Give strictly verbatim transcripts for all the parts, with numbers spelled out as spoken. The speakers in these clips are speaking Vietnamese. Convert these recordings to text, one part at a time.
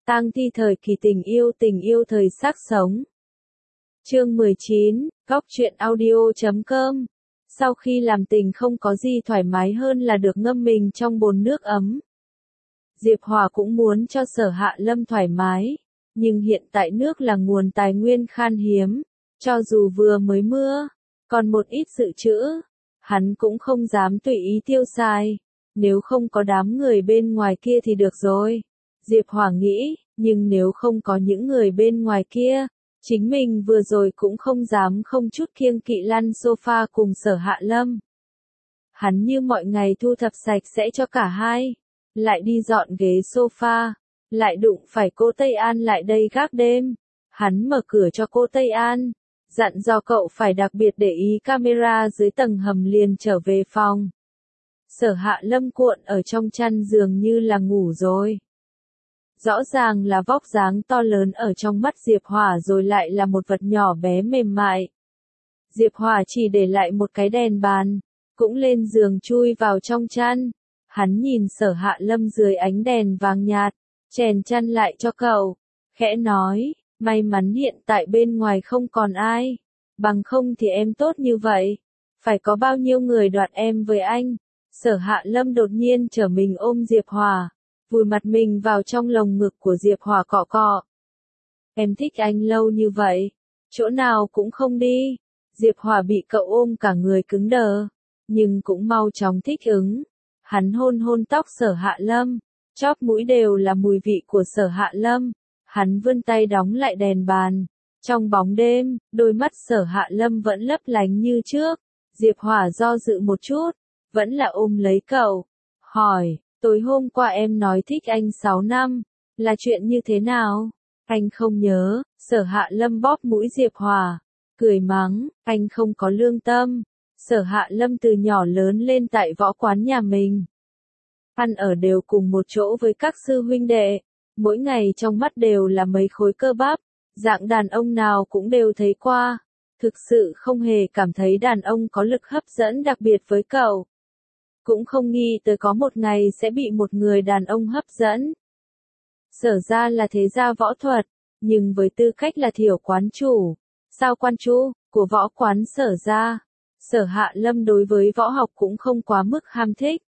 Tang thi thời kỳ tình yêu tình yêu thời sắc sống. Chương mười chín, Góc truyện audio chấm com. Sau khi làm tình không có gì thoải mái hơn là được ngâm mình trong bồn nước ấm. Diệp Hòa cũng muốn cho Sở Hạ Lâm thoải mái, nhưng hiện tại nước là nguồn tài nguyên khan hiếm, cho dù vừa mới mưa, còn một ít dự trữ, hắn cũng không dám tùy ý tiêu xài, nếu không có đám người bên ngoài kia thì được rồi. Diệp Hòa nghĩ, nhưng nếu không có những người bên ngoài kia, chính mình vừa rồi cũng không dám không chút kiêng kỵ lăn sofa cùng Sở Hạ Lâm. Hắn như mọi ngày thu thập sạch sẽ cho cả hai, lại đi dọn ghế sofa, lại đụng phải cô Tây An lại đây gác đêm. Hắn mở cửa cho cô Tây An, dặn dò cậu phải đặc biệt để ý camera dưới tầng hầm liền trở về phòng. Sở Hạ Lâm cuộn ở trong chăn giường như là ngủ rồi. Rõ ràng là vóc dáng to lớn ở trong mắt Diệp Hòa rồi lại là một vật nhỏ bé mềm mại. Diệp Hòa chỉ để lại một cái đèn bàn, cũng lên giường chui vào trong chăn. Hắn nhìn Sở Hạ Lâm dưới ánh đèn vàng nhạt, chèn chăn lại cho cậu, khẽ nói, may mắn hiện tại bên ngoài không còn ai, bằng không thì em tốt như vậy, phải có bao nhiêu người đoạt em với anh. Sở Hạ Lâm đột nhiên trở mình ôm Diệp Hòa, vùi mặt mình vào trong lồng ngực của Diệp Hòa cọ cọ. Em thích anh lâu như vậy, chỗ nào cũng không đi. Diệp Hòa bị cậu ôm cả người cứng đờ, nhưng cũng mau chóng thích ứng. Hắn hôn hôn tóc Sở Hạ Lâm, chóp mũi đều là mùi vị của Sở Hạ Lâm. Hắn vươn tay đóng lại đèn bàn. Trong bóng đêm, đôi mắt Sở Hạ Lâm vẫn lấp lánh như trước. Diệp Hòa do dự một chút, vẫn là ôm lấy cậu, hỏi, tối hôm qua em nói thích anh sáu năm, là chuyện như thế nào? Anh không nhớ. Sở Hạ Lâm bóp mũi Diệp Hòa, cười mắng, anh không có lương tâm. Sở Hạ Lâm từ nhỏ lớn lên tại võ quán nhà mình, ăn ở đều cùng một chỗ với các sư huynh đệ, mỗi ngày trong mắt đều là mấy khối cơ bắp, dạng đàn ông nào cũng đều thấy qua, thực sự không hề cảm thấy đàn ông có lực hấp dẫn đặc biệt với cậu. Cũng không nghĩ tới có một ngày sẽ bị một người đàn ông hấp dẫn. Sở ra là thế gia võ thuật, nhưng với tư cách là thiểu quán chủ, sao quan chủ của võ quán Sở ra, Sở Hạ Lâm đối với võ học cũng không quá mức ham thích.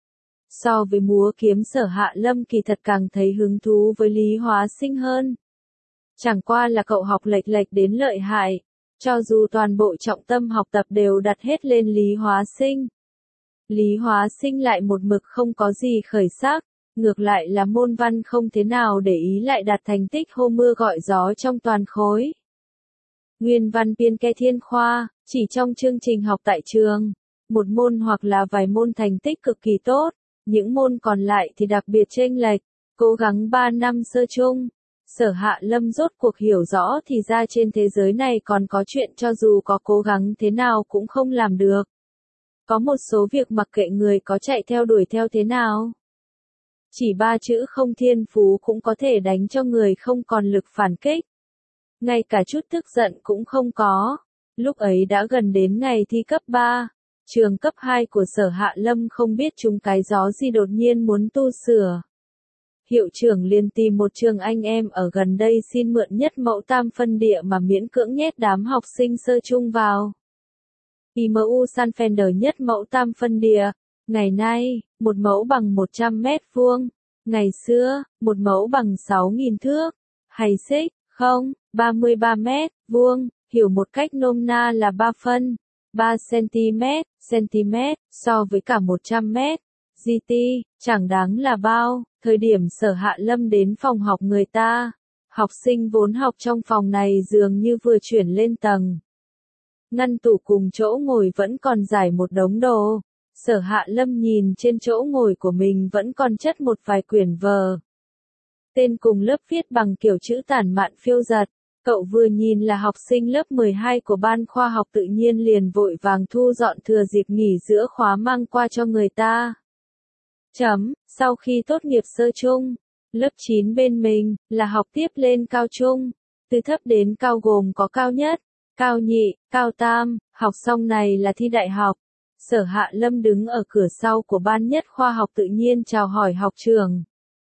So với múa kiếm Sở Hạ Lâm kỳ thật càng thấy hứng thú với Lý Hóa Sinh hơn. Chẳng qua là cậu học lệch lệch đến lợi hại, cho dù toàn bộ trọng tâm học tập đều đặt hết lên Lý Hóa Sinh. Lý Hóa Sinh lại một mực không có gì khởi sắc, ngược lại là môn văn không thế nào để ý lại đạt thành tích hô mưa gọi gió trong toàn khối. Nguyên văn biên kê thiên khoa, chỉ trong chương trình học tại trường, một môn hoặc là vài môn thành tích cực kỳ tốt, những môn còn lại thì đặc biệt chênh lệch, cố gắng ba năm sơ chung. Sở Hạ Lâm rốt cuộc hiểu rõ thì ra trên thế giới này còn có chuyện cho dù có cố gắng thế nào cũng không làm được. Có một số việc mặc kệ người có chạy theo đuổi theo thế nào, chỉ ba chữ không thiên phú cũng có thể đánh cho người không còn lực phản kích. Ngay cả chút tức giận cũng không có. Lúc ấy đã gần đến ngày thi cấp ba, trường cấp hai của Sở Hạ Lâm không biết trúng cái gió gì đột nhiên muốn tu sửa. Hiệu trưởng liền tìm một trường anh em ở gần đây xin mượn nhất mẫu tam phân địa mà miễn cưỡng nhét đám học sinh sơ chung vào. i em u San Fender nhất mẫu tam phân địa, ngày nay, một mẫu bằng một trăm mét vuông, ngày xưa, một mẫu bằng sáu nghìn thước, hay xích, không, ba mươi ba mét vuông, hiểu một cách nôm na là ba phân, ba xăng-ti-mét, cm, so với cả một trăm mét, giê tê, chẳng đáng là bao. Thời điểm Sở Hạ Lâm đến phòng học người ta, học sinh vốn học trong phòng này dường như vừa chuyển lên tầng. Ngăn tủ cùng chỗ ngồi vẫn còn giải một đống đồ. Sở Hạ Lâm nhìn trên chỗ ngồi của mình vẫn còn chất một vài quyển vở. Tên cùng lớp viết bằng kiểu chữ tản mạn phiêu giật. Cậu vừa nhìn là học sinh lớp mười hai của ban khoa học tự nhiên liền vội vàng thu dọn thừa dịp nghỉ giữa khóa mang qua cho người ta. Chấm, sau khi tốt nghiệp sơ chung, lớp chín bên mình, là học tiếp lên cao trung. Từ thấp đến cao gồm có cao nhất, cao nhị, cao tam, học xong này là thi đại học. Sở Hạ Lâm đứng ở cửa sau của ban nhất khoa học tự nhiên chào hỏi học trường.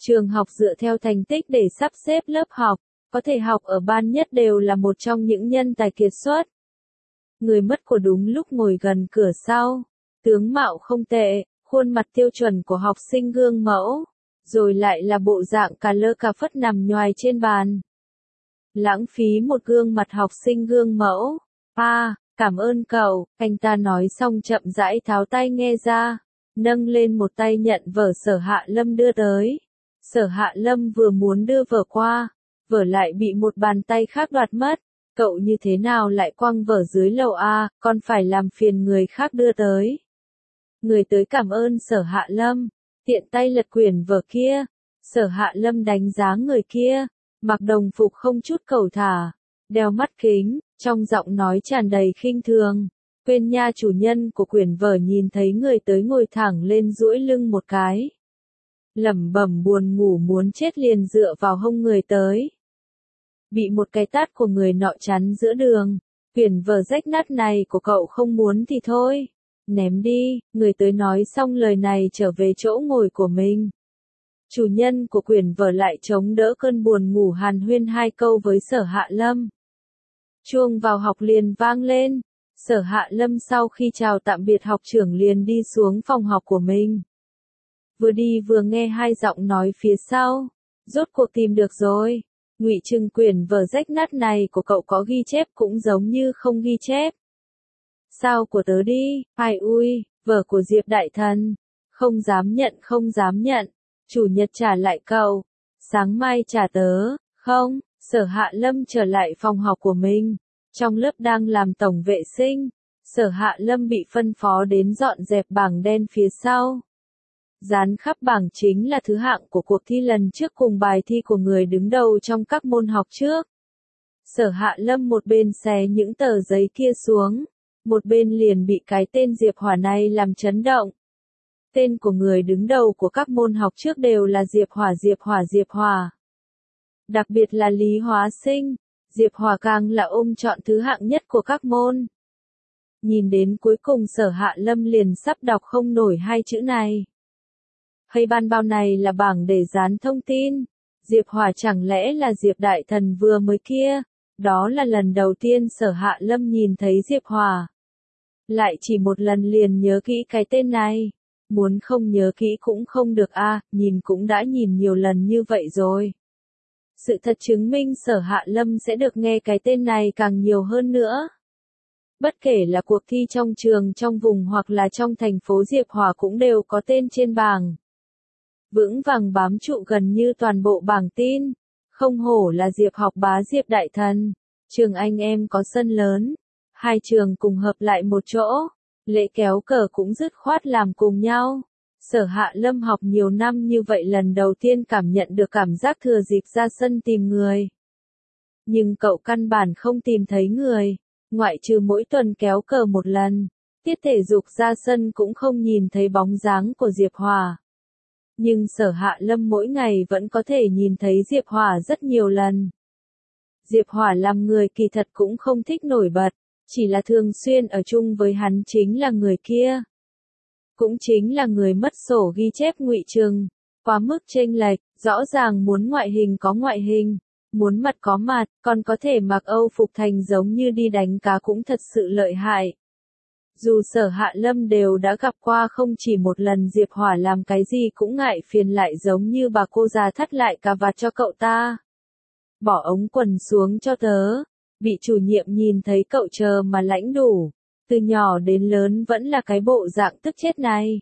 Trường học dựa theo thành tích để sắp xếp lớp học, có thể học ở ban nhất đều là một trong những nhân tài kiệt xuất. Người mất của đúng lúc ngồi gần cửa sau, tướng mạo không tệ, khuôn mặt tiêu chuẩn của học sinh gương mẫu, rồi lại là bộ dạng cà lơ cà phất nằm nhoài trên bàn. Lãng phí một gương mặt học sinh gương mẫu. À, cảm ơn cậu, anh ta nói xong chậm rãi tháo tay nghe ra, nâng lên một tay nhận vở Sở Hạ Lâm đưa tới. Sở Hạ Lâm vừa muốn đưa vở qua, vở lại bị một bàn tay khác đoạt mất. Cậu như thế nào lại quăng vở dưới lầu a, còn phải làm phiền người khác đưa tới. Người tới cảm ơn Sở Hạ Lâm, tiện tay lật quyển vở kia. Sở Hạ Lâm đánh giá người kia, mặc đồng phục không chút cầu thả, đeo mắt kính, trong giọng nói tràn đầy khinh thường. Quên nha, chủ nhân của quyển vở nhìn thấy người tới ngồi thẳng lên duỗi lưng một cái. Lẩm bẩm buồn ngủ muốn chết liền dựa vào hông người tới. Bị một cái tát của người nọ chắn giữa đường. Quyển vở rách nát này của cậu không muốn thì thôi. Ném đi, người tới nói xong lời này trở về chỗ ngồi của mình. Chủ nhân của quyển vở lại chống đỡ cơn buồn ngủ hàn huyên hai câu với Sở Hạ Lâm. Chuông vào học liền vang lên. Sở Hạ Lâm sau khi chào tạm biệt học trưởng liền đi xuống phòng học của mình. Vừa đi vừa nghe hai giọng nói phía sau. Rốt cuộc tìm được rồi. Ngụy Trừng, quyển vở rách nát này của cậu có ghi chép cũng giống như không ghi chép. Sao của tớ đi, ai ui, vở của Diệp Đại Thần. Không dám nhận, không dám nhận. Chủ nhật trả lại cậu. Sáng mai trả tớ, không. Sở Hạ Lâm trở lại phòng học của mình. Trong lớp đang làm tổng vệ sinh. Sở Hạ Lâm bị phân phó đến dọn dẹp bảng đen phía sau. Dán khắp bảng chính là thứ hạng của cuộc thi lần trước cùng bài thi của người đứng đầu trong các môn học trước. Sở Hạ Lâm một bên xé những tờ giấy kia xuống, một bên liền bị cái tên Diệp Hỏa này làm chấn động. Tên của người đứng đầu của các môn học trước đều là Diệp Hỏa Diệp Hỏa Diệp Hỏa. Đặc biệt là lý hóa sinh, Diệp Hỏa càng là ôm chọn thứ hạng nhất của các môn. Nhìn đến cuối cùng Sở Hạ Lâm liền sắp đọc không nổi hai chữ này. Hay ban bao này là bảng để dán thông tin. Diệp Hỏa chẳng lẽ là Diệp Đại Thần vừa mới kia? Đó là lần đầu tiên Sở Hạ Lâm nhìn thấy Diệp Hỏa. Lại chỉ một lần liền nhớ kỹ cái tên này. Muốn không nhớ kỹ cũng không được a, à, nhìn cũng đã nhìn nhiều lần như vậy rồi. Sự thật chứng minh Sở Hạ Lâm sẽ được nghe cái tên này càng nhiều hơn nữa. Bất kể là cuộc thi trong trường, trong vùng hoặc là trong thành phố, Diệp Hỏa cũng đều có tên trên bảng. Vững vàng bám trụ gần như toàn bộ bảng tin. Không hổ là Diệp học bá Diệp Đại Thần. Trường anh em có sân lớn. Hai trường cùng hợp lại một chỗ. Lễ kéo cờ cũng dứt khoát làm cùng nhau. Sở Hạ Lâm học nhiều năm như vậy lần đầu tiên cảm nhận được cảm giác thừa dịp ra sân tìm người. Nhưng cậu căn bản không tìm thấy người. Ngoại trừ mỗi tuần kéo cờ một lần. Tiết thể dục ra sân cũng không nhìn thấy bóng dáng của Diệp Hỏa. Nhưng Sở Hạ Lâm mỗi ngày vẫn có thể nhìn thấy Diệp Hỏa rất nhiều lần. Diệp Hỏa làm người kỳ thật cũng không thích nổi bật, chỉ là thường xuyên ở chung với hắn chính là người kia. Cũng chính là người mất sổ ghi chép Ngụy Trừng, quá mức chênh lệch, rõ ràng muốn ngoại hình có ngoại hình, muốn mặt có mặt, còn có thể mặc Âu phục thành giống như đi đánh cá cũng thật sự lợi hại. Dù Sở Hạ Lâm đều đã gặp qua không chỉ một lần Diệp Hỏa làm cái gì cũng ngại phiền lại giống như bà cô già thắt lại cà vạt cho cậu ta. Bỏ ống quần xuống cho tớ. Bị chủ nhiệm nhìn thấy cậu chờ mà lãnh đủ. Từ nhỏ đến lớn vẫn là cái bộ dạng tức chết này.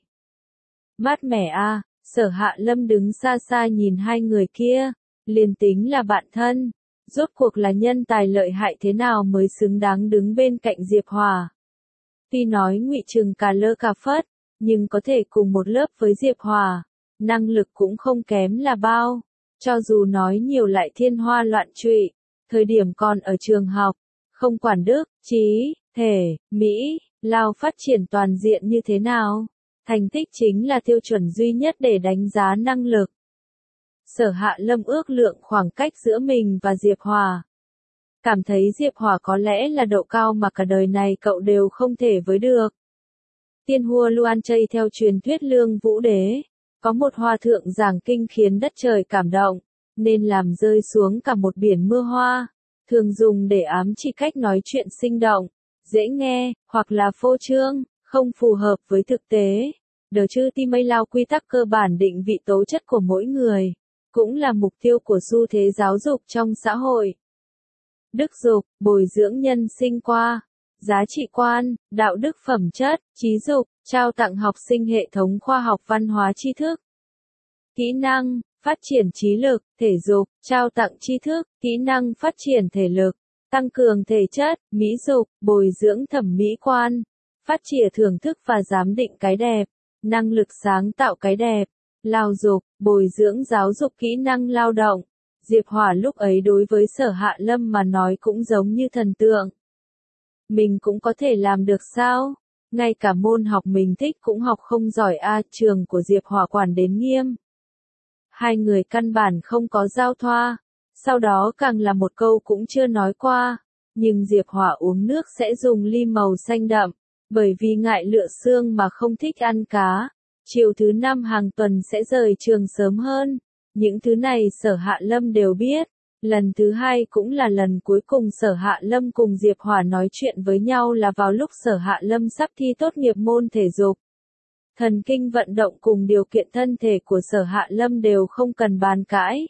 Mát mẻ a, Sở Hạ Lâm đứng xa xa nhìn hai người kia. Liền tính là bạn thân. Rốt cuộc là nhân tài lợi hại thế nào mới xứng đáng đứng bên cạnh Diệp Hỏa. Tuy nói Ngụy Trừng cà lơ cà phất, nhưng có thể cùng một lớp với Diệp Hỏa, năng lực cũng không kém là bao. Cho dù nói nhiều lại thiên hoa loạn trụy, thời điểm còn ở trường học, không quản đức, trí, thể, mỹ, lao phát triển toàn diện như thế nào, thành tích chính là tiêu chuẩn duy nhất để đánh giá năng lực. Sở Hạ Lâm ước lượng khoảng cách giữa mình và Diệp Hỏa. Cảm thấy Diệp Hỏa có lẽ là độ cao mà cả đời này cậu đều không thể với được. Tiên Hua Luan Chay theo truyền thuyết Lương Vũ Đế, Có một hòa thượng giảng kinh khiến đất trời cảm động, nên làm rơi xuống cả một biển mưa hoa, thường dùng để ám chỉ cách nói chuyện sinh động, dễ nghe, hoặc là phô trương, không phù hợp với thực tế. The Ultimate Lao quy tắc cơ bản định vị tố chất của mỗi người, cũng là mục tiêu của xu thế giáo dục trong xã hội. Đức dục, bồi dưỡng nhân sinh qua giá trị quan, đạo đức phẩm chất, trí dục, trao tặng học sinh hệ thống khoa học văn hóa tri thức. Kỹ năng, phát triển trí lực, thể dục, trao tặng tri thức, kỹ năng phát triển thể lực, tăng cường thể chất, mỹ dục, bồi dưỡng thẩm mỹ quan, phát triển thưởng thức và giám định cái đẹp, năng lực sáng tạo cái đẹp, lao dục, bồi dưỡng giáo dục kỹ năng lao động. Diệp Hỏa lúc ấy đối với Sở Hạ Lâm mà nói cũng giống như thần tượng. Mình cũng có thể làm được sao? Ngay cả môn học mình thích cũng học không giỏi a, trường của Diệp Hỏa quản đến nghiêm. Hai người căn bản không có giao thoa, sau đó càng là một câu cũng chưa nói qua, nhưng Diệp Hỏa uống nước sẽ dùng ly màu xanh đậm, bởi vì ngại lựa xương mà không thích ăn cá. Chiều thứ năm hàng tuần sẽ rời trường sớm hơn. Những thứ này Sở Hạ Lâm đều biết. Lần thứ hai cũng là lần cuối cùng Sở Hạ Lâm cùng Diệp Hỏa nói chuyện với nhau là vào lúc Sở Hạ Lâm sắp thi tốt nghiệp môn thể dục. Thần kinh vận động cùng điều kiện thân thể của Sở Hạ Lâm đều không cần bàn cãi.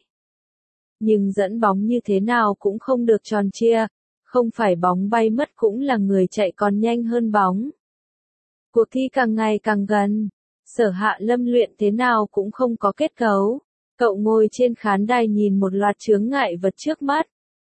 Nhưng dẫn bóng như thế nào cũng không được tròn chia, không phải bóng bay mất cũng là người chạy còn nhanh hơn bóng. Cuộc thi càng ngày càng gần, Sở Hạ Lâm luyện thế nào cũng không có kết cấu. Cậu ngồi trên khán đài nhìn một loạt chướng ngại vật trước mắt.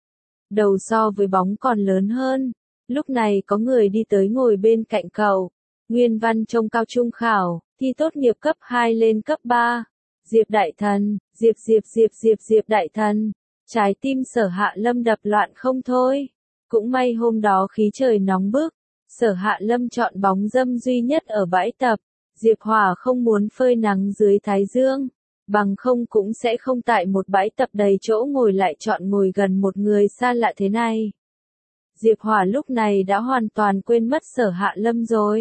Đầu so với bóng còn lớn hơn. Lúc này có người đi tới ngồi bên cạnh cậu. Nguyên văn trong cao trung khảo, thi tốt nghiệp cấp hai lên cấp ba. Diệp Đại Thần, Diệp Diệp Diệp Diệp Diệp Đại Thần. Trái tim Sở Hạ Lâm đập loạn không thôi. Cũng may hôm đó khí trời nóng bức. Sở Hạ Lâm chọn bóng râm duy nhất ở bãi tập. Diệp Hỏa không muốn phơi nắng dưới thái dương. Bằng không cũng sẽ không tại một bãi tập đầy chỗ ngồi lại chọn ngồi gần một người xa lạ thế này. Diệp Hỏa lúc này đã hoàn toàn quên mất Sở Hạ Lâm rồi.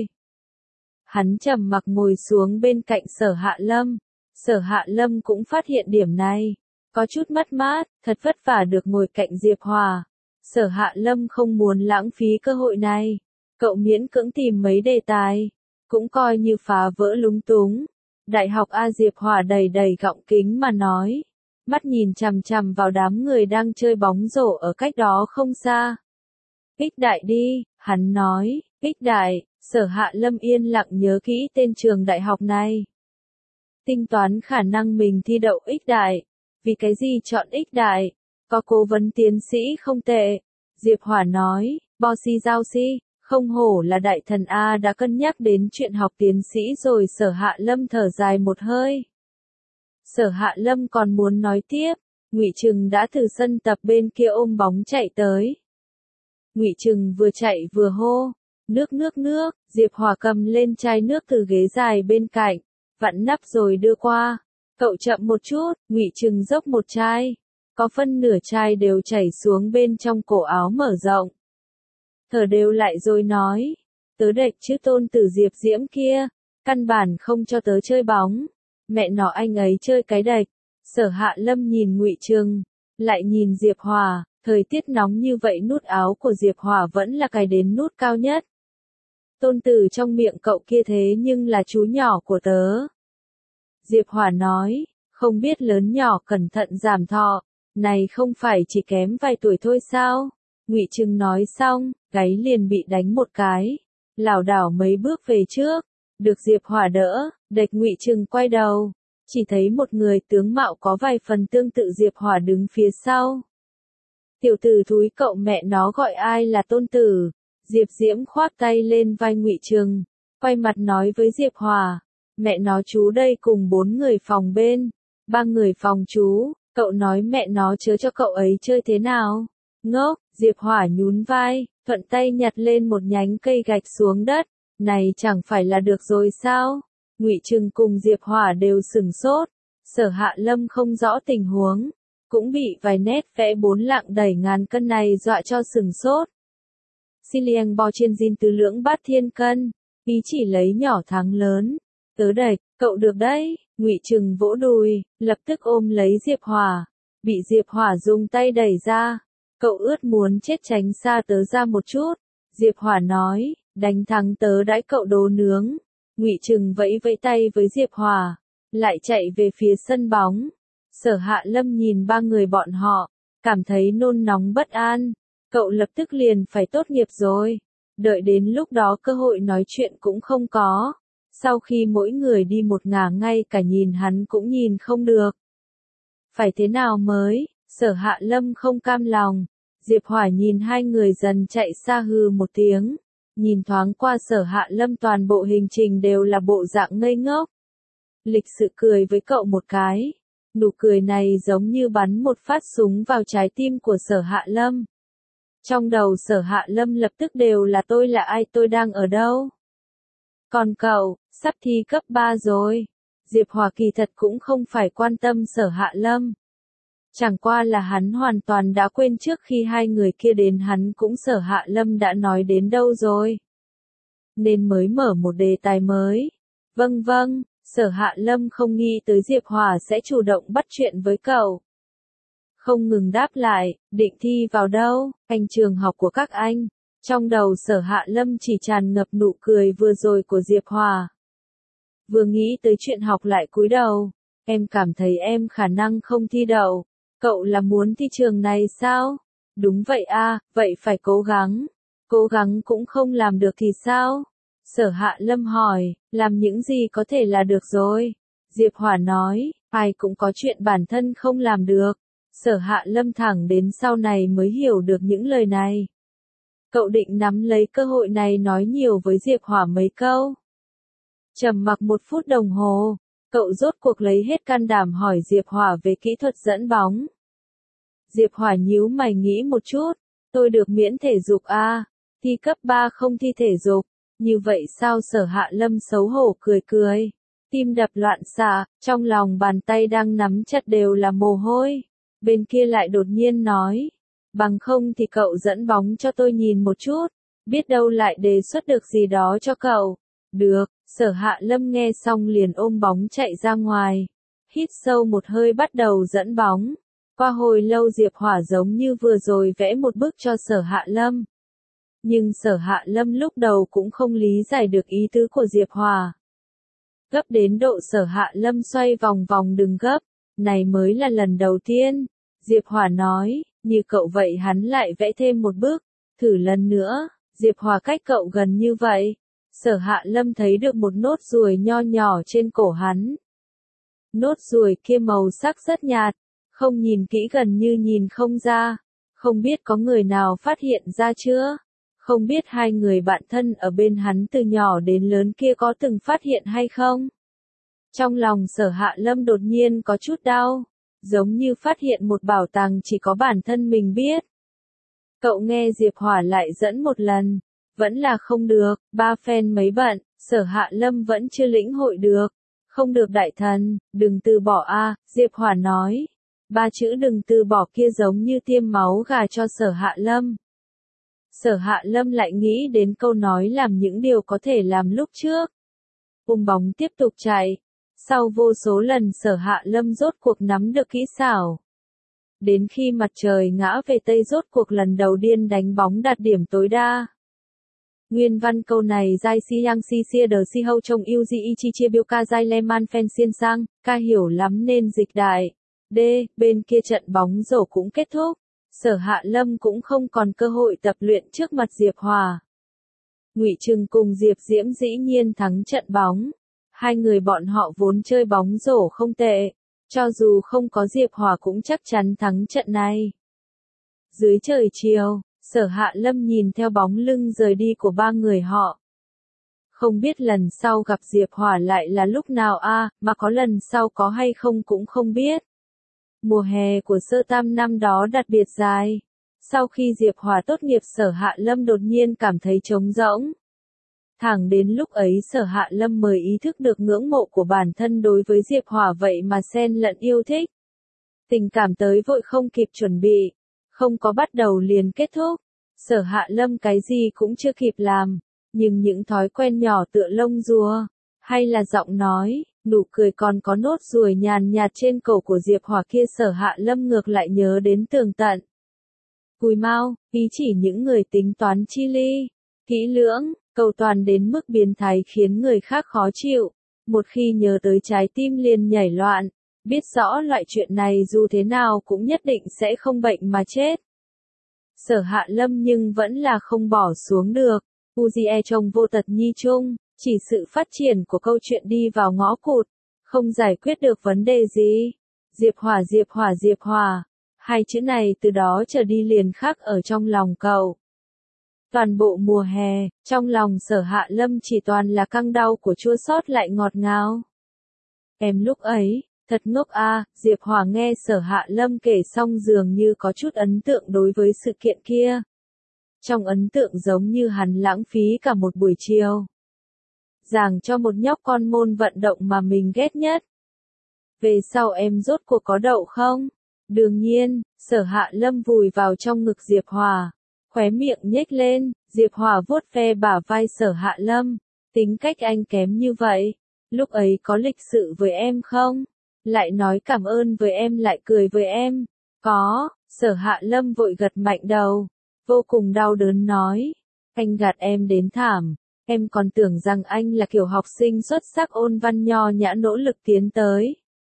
Hắn trầm mặc ngồi xuống bên cạnh Sở Hạ Lâm. Sở Hạ Lâm cũng phát hiện điểm này. Có chút mất mát, thật vất vả được ngồi cạnh Diệp Hỏa. Sở Hạ Lâm không muốn lãng phí cơ hội này. Cậu miễn cưỡng tìm mấy đề tài. Cũng coi như phá vỡ lúng túng. Đại học A. Diệp Hỏa đầy đầy gọng kính mà nói. Mắt nhìn chằm chằm vào đám người đang chơi bóng rổ ở cách đó không xa. Ích Đại đi, hắn nói, Ích Đại. Sở Hạ Lâm yên lặng nhớ kỹ tên trường đại học này. Tính toán khả năng mình thi đậu Ích Đại. Vì cái gì chọn Ích Đại? Có cố vấn tiến sĩ không tệ. Diệp Hỏa nói, Bossy Giao Si. Không hổ là đại thần A đã cân nhắc đến chuyện học tiến sĩ rồi. Sở Hạ Lâm thở dài một hơi. Sở Hạ Lâm còn muốn nói tiếp, Ngụy Trừng đã từ sân tập bên kia ôm bóng chạy tới. Ngụy Trừng vừa chạy vừa hô, nước nước nước, Diệp Hỏa cầm lên chai nước từ ghế dài bên cạnh, vặn nắp rồi đưa qua. Cậu chậm một chút, Ngụy Trừng dốc một chai, có phân nửa chai đều chảy xuống bên trong cổ áo mở rộng. Thở đều lại rồi nói, tớ đệch chứ tôn tử Diệp Diễm kia, căn bản không cho tớ chơi bóng, mẹ nó anh ấy chơi cái đệch. Sở Hạ Lâm nhìn Ngụy Trừng, lại nhìn Diệp Hỏa, thời tiết nóng như vậy nút áo của Diệp Hỏa vẫn là cài đến nút cao nhất. Tôn tử trong miệng cậu kia thế nhưng là chú nhỏ của tớ. Diệp Hỏa nói, không biết lớn nhỏ cẩn thận giảm thọ, này không phải chỉ kém vài tuổi thôi sao? Ngụy Trừng nói xong, gáy liền bị đánh một cái, lảo đảo mấy bước về trước, được Diệp Hỏa đỡ, đệch Ngụy Trừng quay đầu, chỉ thấy một người tướng mạo có vài phần tương tự Diệp Hỏa đứng phía sau. Tiểu tử thúi cậu mẹ nó gọi ai là tôn tử? Diệp Diễm khoác tay lên vai Ngụy Trừng, quay mặt nói với Diệp Hỏa, mẹ nó chú đây cùng bốn người phòng bên, ba người phòng chú, cậu nói mẹ nó chớ cho cậu ấy chơi thế nào? Ngốc, Diệp Hỏa nhún vai, thuận tay nhặt lên một nhánh cây gạch xuống đất, này chẳng phải là được rồi sao? Ngụy Trừng cùng Diệp Hỏa đều sửng sốt, Sở Hạ Lâm không rõ tình huống, cũng bị vài nét vẽ bốn lạng đẩy ngàn cân này dọa cho sửng sốt. Xi liang bo chiên zin tứ lưỡng bát thiên cân, ý chỉ lấy nhỏ thắng lớn. Tớ đẩy, cậu được đấy, Ngụy Trừng vỗ đùi, lập tức ôm lấy Diệp Hỏa, bị Diệp Hỏa dùng tay đẩy ra, cậu ướt muốn chết tránh xa tớ ra một chút, Diệp Hỏa nói, đánh thắng tớ đãi cậu đồ nướng, Ngụy Trừng vẫy vẫy tay với Diệp Hỏa, lại chạy về phía sân bóng, Sở Hạ Lâm nhìn ba người bọn họ, cảm thấy nôn nóng bất an, cậu lập tức liền phải tốt nghiệp rồi, đợi đến lúc đó cơ hội nói chuyện cũng không có. Sau khi mỗi người đi một ngả ngay cả nhìn hắn cũng nhìn không được. Phải thế nào mới, Sở Hạ Lâm không cam lòng. Diệp Hỏa nhìn hai người dần chạy xa hừ một tiếng. Nhìn thoáng qua Sở Hạ Lâm toàn bộ hình trình đều là bộ dạng ngây ngốc. Lịch sự cười với cậu một cái. Nụ cười này giống như bắn một phát súng vào trái tim của Sở Hạ Lâm. Trong đầu Sở Hạ Lâm lập tức đều là tôi là ai, tôi đang ở đâu. Còn cậu, sắp thi cấp ba rồi. Diệp Hỏa kỳ thật cũng không phải quan tâm Sở Hạ Lâm. Chẳng qua là hắn hoàn toàn đã quên trước khi hai người kia đến hắn cũng Sở Hạ Lâm đã nói đến đâu rồi. Nên mới mở một đề tài mới. Vâng vâng, Sở Hạ Lâm không nghĩ tới Diệp Hỏa sẽ chủ động bắt chuyện với cậu. Không ngừng đáp lại, định thi vào đâu, anh trường học của các anh. Trong đầu Sở Hạ Lâm chỉ tràn ngập nụ cười vừa rồi của Diệp Hỏa. Vừa nghĩ tới chuyện học lại cúi đầu, em cảm thấy em khả năng không thi đậu. Cậu là muốn thi trường này sao? Đúng vậy a, vậy phải cố gắng. Cố gắng cũng không làm được thì sao? Sở Hạ Lâm hỏi, làm những gì có thể là được rồi. Diệp Hỏa nói, ai cũng có chuyện bản thân không làm được. Sở Hạ Lâm thẳng đến sau này mới hiểu được những lời này. Cậu định nắm lấy cơ hội này nói nhiều với Diệp Hỏa mấy câu. Trầm mặc một phút đồng hồ, cậu rốt cuộc lấy hết can đảm hỏi Diệp Hỏa về kỹ thuật dẫn bóng. Diệp Hỏa nhíu mày nghĩ một chút, tôi được miễn thể dục a, thi cấp ba không thi thể dục, như vậy sao? Sở Hạ Lâm xấu hổ cười cười, tim đập loạn xạ, trong lòng bàn tay đang nắm chặt đều là mồ hôi, bên kia lại đột nhiên nói, bằng không thì cậu dẫn bóng cho tôi nhìn một chút, biết đâu lại đề xuất được gì đó cho cậu. Được, Sở Hạ Lâm nghe xong liền ôm bóng chạy ra ngoài, hít sâu một hơi bắt đầu dẫn bóng. Qua hồi lâu Diệp Hỏa giống như vừa rồi vẽ một bức cho Sở Hạ Lâm. Nhưng Sở Hạ Lâm lúc đầu cũng không lý giải được ý tứ của Diệp Hỏa. Gấp đến độ Sở Hạ Lâm xoay vòng vòng đừng gấp, này mới là lần đầu tiên. Diệp Hỏa nói, như cậu vậy hắn lại vẽ thêm một bức, thử lần nữa, Diệp Hỏa cách cậu gần như vậy. Sở Hạ Lâm thấy được một nốt ruồi nho nhỏ trên cổ hắn. Nốt ruồi kia màu sắc rất nhạt, không nhìn kỹ gần như nhìn không ra. Không biết có người nào phát hiện ra chưa? Không biết hai người bạn thân ở bên hắn từ nhỏ đến lớn kia có từng phát hiện hay không? Trong lòng Sở Hạ Lâm đột nhiên có chút đau, giống như phát hiện một bảo tàng chỉ có bản thân mình biết. Cậu nghe Diệp Hỏa lại dẫn một lần, vẫn là không được, ba phen mấy bận, Sở Hạ Lâm vẫn chưa lĩnh hội được. Không được đại thần, đừng từ bỏ a, Diệp Hỏa nói. Ba chữ đừng từ bỏ kia giống như tiêm máu gà cho Sở Hạ Lâm. Sở Hạ Lâm lại nghĩ đến câu nói làm những điều có thể làm lúc trước. Ôm bóng tiếp tục chạy. Sau vô số lần Sở Hạ Lâm rốt cuộc nắm được kỹ xảo. Đến khi mặt trời ngã về Tây rốt cuộc lần đầu điên đánh bóng đạt điểm tối đa. Nguyên văn câu này Giai si yang si sia đờ si hâu trông yêu di chi chia biêu ca Giai le man phen xiên sang, ca hiểu lắm nên dịch đại. D, bên kia trận bóng rổ cũng kết thúc. Sở Hạ Lâm cũng không còn cơ hội tập luyện trước mặt Diệp Hỏa. Ngụy Trừng cùng Diệp Diễm dĩ nhiên thắng trận bóng. Hai người bọn họ vốn chơi bóng rổ không tệ. Cho dù không có Diệp Hỏa cũng chắc chắn thắng trận này. Dưới trời chiều, Sở Hạ Lâm nhìn theo bóng lưng rời đi của ba người họ. Không biết lần sau gặp Diệp Hỏa lại là lúc nào a, mà có lần sau có hay không cũng không biết. Mùa hè của sơ tam năm đó đặc biệt dài. Sau khi Diệp Hỏa tốt nghiệp Sở Hạ Lâm đột nhiên cảm thấy trống rỗng. Thẳng đến lúc ấy Sở Hạ Lâm mới ý thức được ngưỡng mộ của bản thân đối với Diệp Hỏa vậy mà xen lẫn yêu thích. Tình cảm tới vội không kịp chuẩn bị. Không có bắt đầu liền kết thúc. Sở Hạ Lâm cái gì cũng chưa kịp làm. Nhưng những thói quen nhỏ tựa lông rùa. Hay là giọng nói, nụ cười còn có nốt ruồi nhàn nhạt trên cổ của Diệp Hòa kia Sở Hạ Lâm ngược lại nhớ đến tường tận. Cùi mau, ý chỉ những người tính toán chi ly, kỹ lưỡng, cầu toàn đến mức biến thái khiến người khác khó chịu. Một khi nhớ tới trái tim liền nhảy loạn, biết rõ loại chuyện này dù thế nào cũng nhất định sẽ không bệnh mà chết. Sở Hạ Lâm nhưng vẫn là không bỏ xuống được. Uzie trông vô tật nhi chung, chỉ sự phát triển của câu chuyện đi vào ngõ cụt, không giải quyết được vấn đề gì. Diệp Hòa Diệp Hòa Diệp Hòa, hai chữ này từ đó trở đi liền khắc ở trong lòng cậu. Toàn bộ mùa hè, trong lòng Sở Hạ Lâm chỉ toàn là căng đau của chua xót lại ngọt ngào. Em lúc ấy, thật ngốc a, Diệp Hòa nghe Sở Hạ Lâm kể xong dường như có chút ấn tượng đối với sự kiện kia. Trong ấn tượng giống như hắn lãng phí cả một buổi chiều. Giảng cho một nhóc con môn vận động mà mình ghét nhất. Về sau em rốt cuộc có đậu không? Đương nhiên, Sở Hạ Lâm vùi vào trong ngực Diệp Hòa. Khóe miệng nhếch lên, Diệp Hòa vuốt ve bả vai Sở Hạ Lâm. Tính cách anh kém như vậy. Lúc ấy có lịch sự với em không? Lại nói cảm ơn với em lại cười với em. Có, Sở Hạ Lâm vội gật mạnh đầu. Vô cùng đau đớn nói. Anh gạt em đến thảm. Em còn tưởng rằng anh là kiểu học sinh xuất sắc ôn văn nho nhã nỗ lực tiến tới.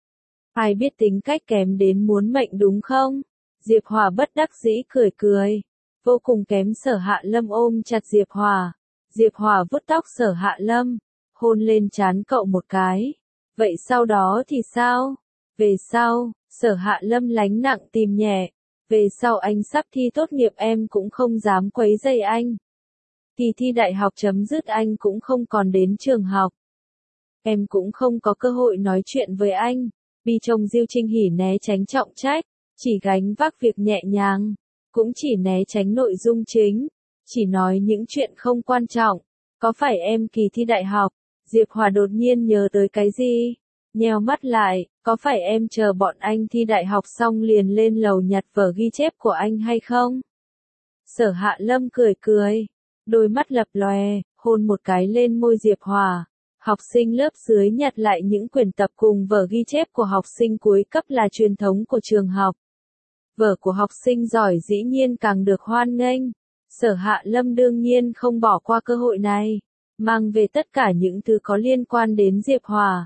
Ai biết tính cách kém đến muốn mệnh đúng không? Diệp Hòa bất đắc dĩ cười cười. Vô cùng kém Sở Hạ Lâm ôm chặt Diệp Hòa. Diệp Hòa vuốt tóc Sở Hạ Lâm. Hôn lên trán cậu một cái. Vậy sau đó thì sao? Về sau, Sở Hạ Lâm lánh nặng tìm nhẹ. Về sau anh sắp thi tốt nghiệp em cũng không dám quấy rầy anh. Kỳ thi đại học chấm dứt anh cũng không còn đến trường học. Em cũng không có cơ hội nói chuyện với anh. Bi trông Diêu Trinh Hỉ né tránh trọng trách, chỉ gánh vác việc nhẹ nhàng, cũng chỉ né tránh nội dung chính, chỉ nói những chuyện không quan trọng. Có phải em kỳ thi đại học? Diệp Hòa đột nhiên nhớ tới cái gì? Nheo mắt lại, có phải em chờ bọn anh thi đại học xong liền lên lầu nhặt vở ghi chép của anh hay không? Sở Hạ Lâm cười cười, đôi mắt lập lòe, hôn một cái lên môi Diệp Hòa. Học sinh lớp dưới nhặt lại những quyển tập cùng vở ghi chép của học sinh cuối cấp là truyền thống của trường học. Vở của học sinh giỏi dĩ nhiên càng được hoan nghênh. Sở Hạ Lâm đương nhiên không bỏ qua cơ hội này, mang về tất cả những thứ có liên quan đến Diệp Hòa.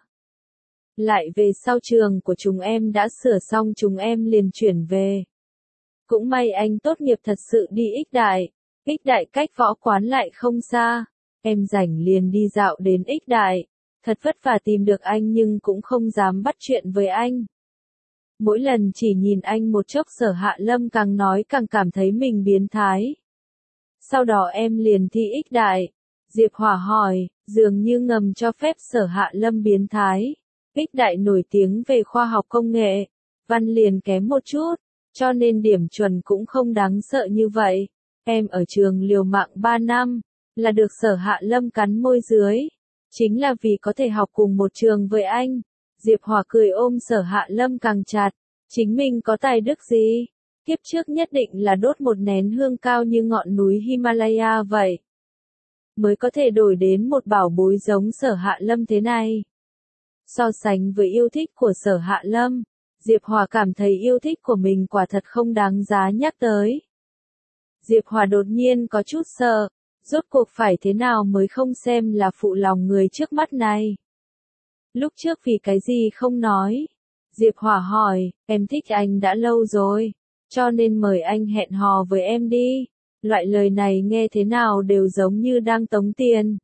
Lại về sau trường của chúng em đã sửa xong chúng em liền chuyển về. Cũng may anh tốt nghiệp thật sự đi Ích Đại. Ích Đại cách võ quán lại không xa. Em rảnh liền đi dạo đến Ích Đại. Thật vất vả tìm được anh nhưng cũng không dám bắt chuyện với anh. Mỗi lần chỉ nhìn anh một chốc Sở Hạ Lâm càng nói càng cảm thấy mình biến thái. Sau đó em liền thi Ích Đại. Diệp Hòa hỏi, dường như ngầm cho phép Sở Hạ Lâm biến thái. Ích Đại nổi tiếng về khoa học công nghệ. Văn liền kém một chút, cho nên điểm chuẩn cũng không đáng sợ như vậy. Em ở trường liều mạng ba năm, là được Sở Hạ Lâm cắn môi dưới. Chính là vì có thể học cùng một trường với anh. Diệp Hòa cười ôm Sở Hạ Lâm càng chặt. Chính mình có tài đức gì? Kiếp trước nhất định là đốt một nén hương cao như ngọn núi Himalaya vậy. Mới có thể đổi đến một bảo bối giống Sở Hạ Lâm thế này. So sánh với yêu thích của Sở Hạ Lâm, Diệp Hòa cảm thấy yêu thích của mình quả thật không đáng giá nhắc tới. Diệp Hòa đột nhiên có chút sợ, rốt cuộc phải thế nào mới không xem là phụ lòng người trước mắt này. Lúc trước vì cái gì không nói? Diệp Hòa hỏi, em thích anh đã lâu rồi, cho nên mời anh hẹn hò với em đi. Loại lời này nghe thế nào đều giống như đang tống tiền.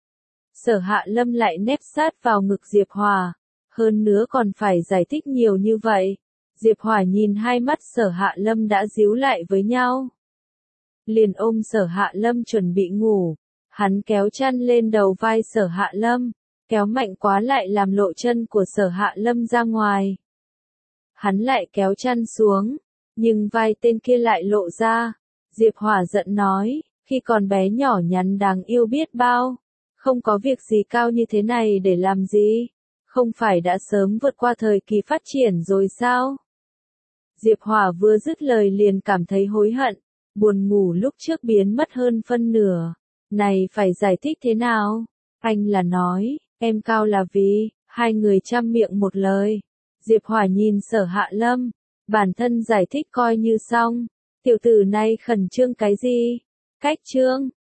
Sở Hạ Lâm lại nép sát vào ngực Diệp Hòa, hơn nữa còn phải giải thích nhiều như vậy. Diệp Hòa nhìn hai mắt Sở Hạ Lâm đã díu lại với nhau. Liền ôm Sở Hạ Lâm chuẩn bị ngủ, hắn kéo chăn lên đầu vai Sở Hạ Lâm, kéo mạnh quá lại làm lộ chân của Sở Hạ Lâm ra ngoài. Hắn lại kéo chăn xuống, nhưng vai tên kia lại lộ ra. Diệp Hòa giận nói, khi còn bé nhỏ nhắn đáng yêu biết bao, không có việc gì cao như thế này để làm gì, không phải đã sớm vượt qua thời kỳ phát triển rồi sao? Diệp Hòa vừa dứt lời liền cảm thấy hối hận, buồn ngủ lúc trước biến mất hơn phân nửa, này phải giải thích thế nào? Anh là nói, Em cao là vì, hai người trăm miệng một lời. Diệp Hỏa nhìn Sở Hạ Lâm, bản thân giải thích coi như xong. Tiểu tử này khẩn trương cái gì? Cách trương,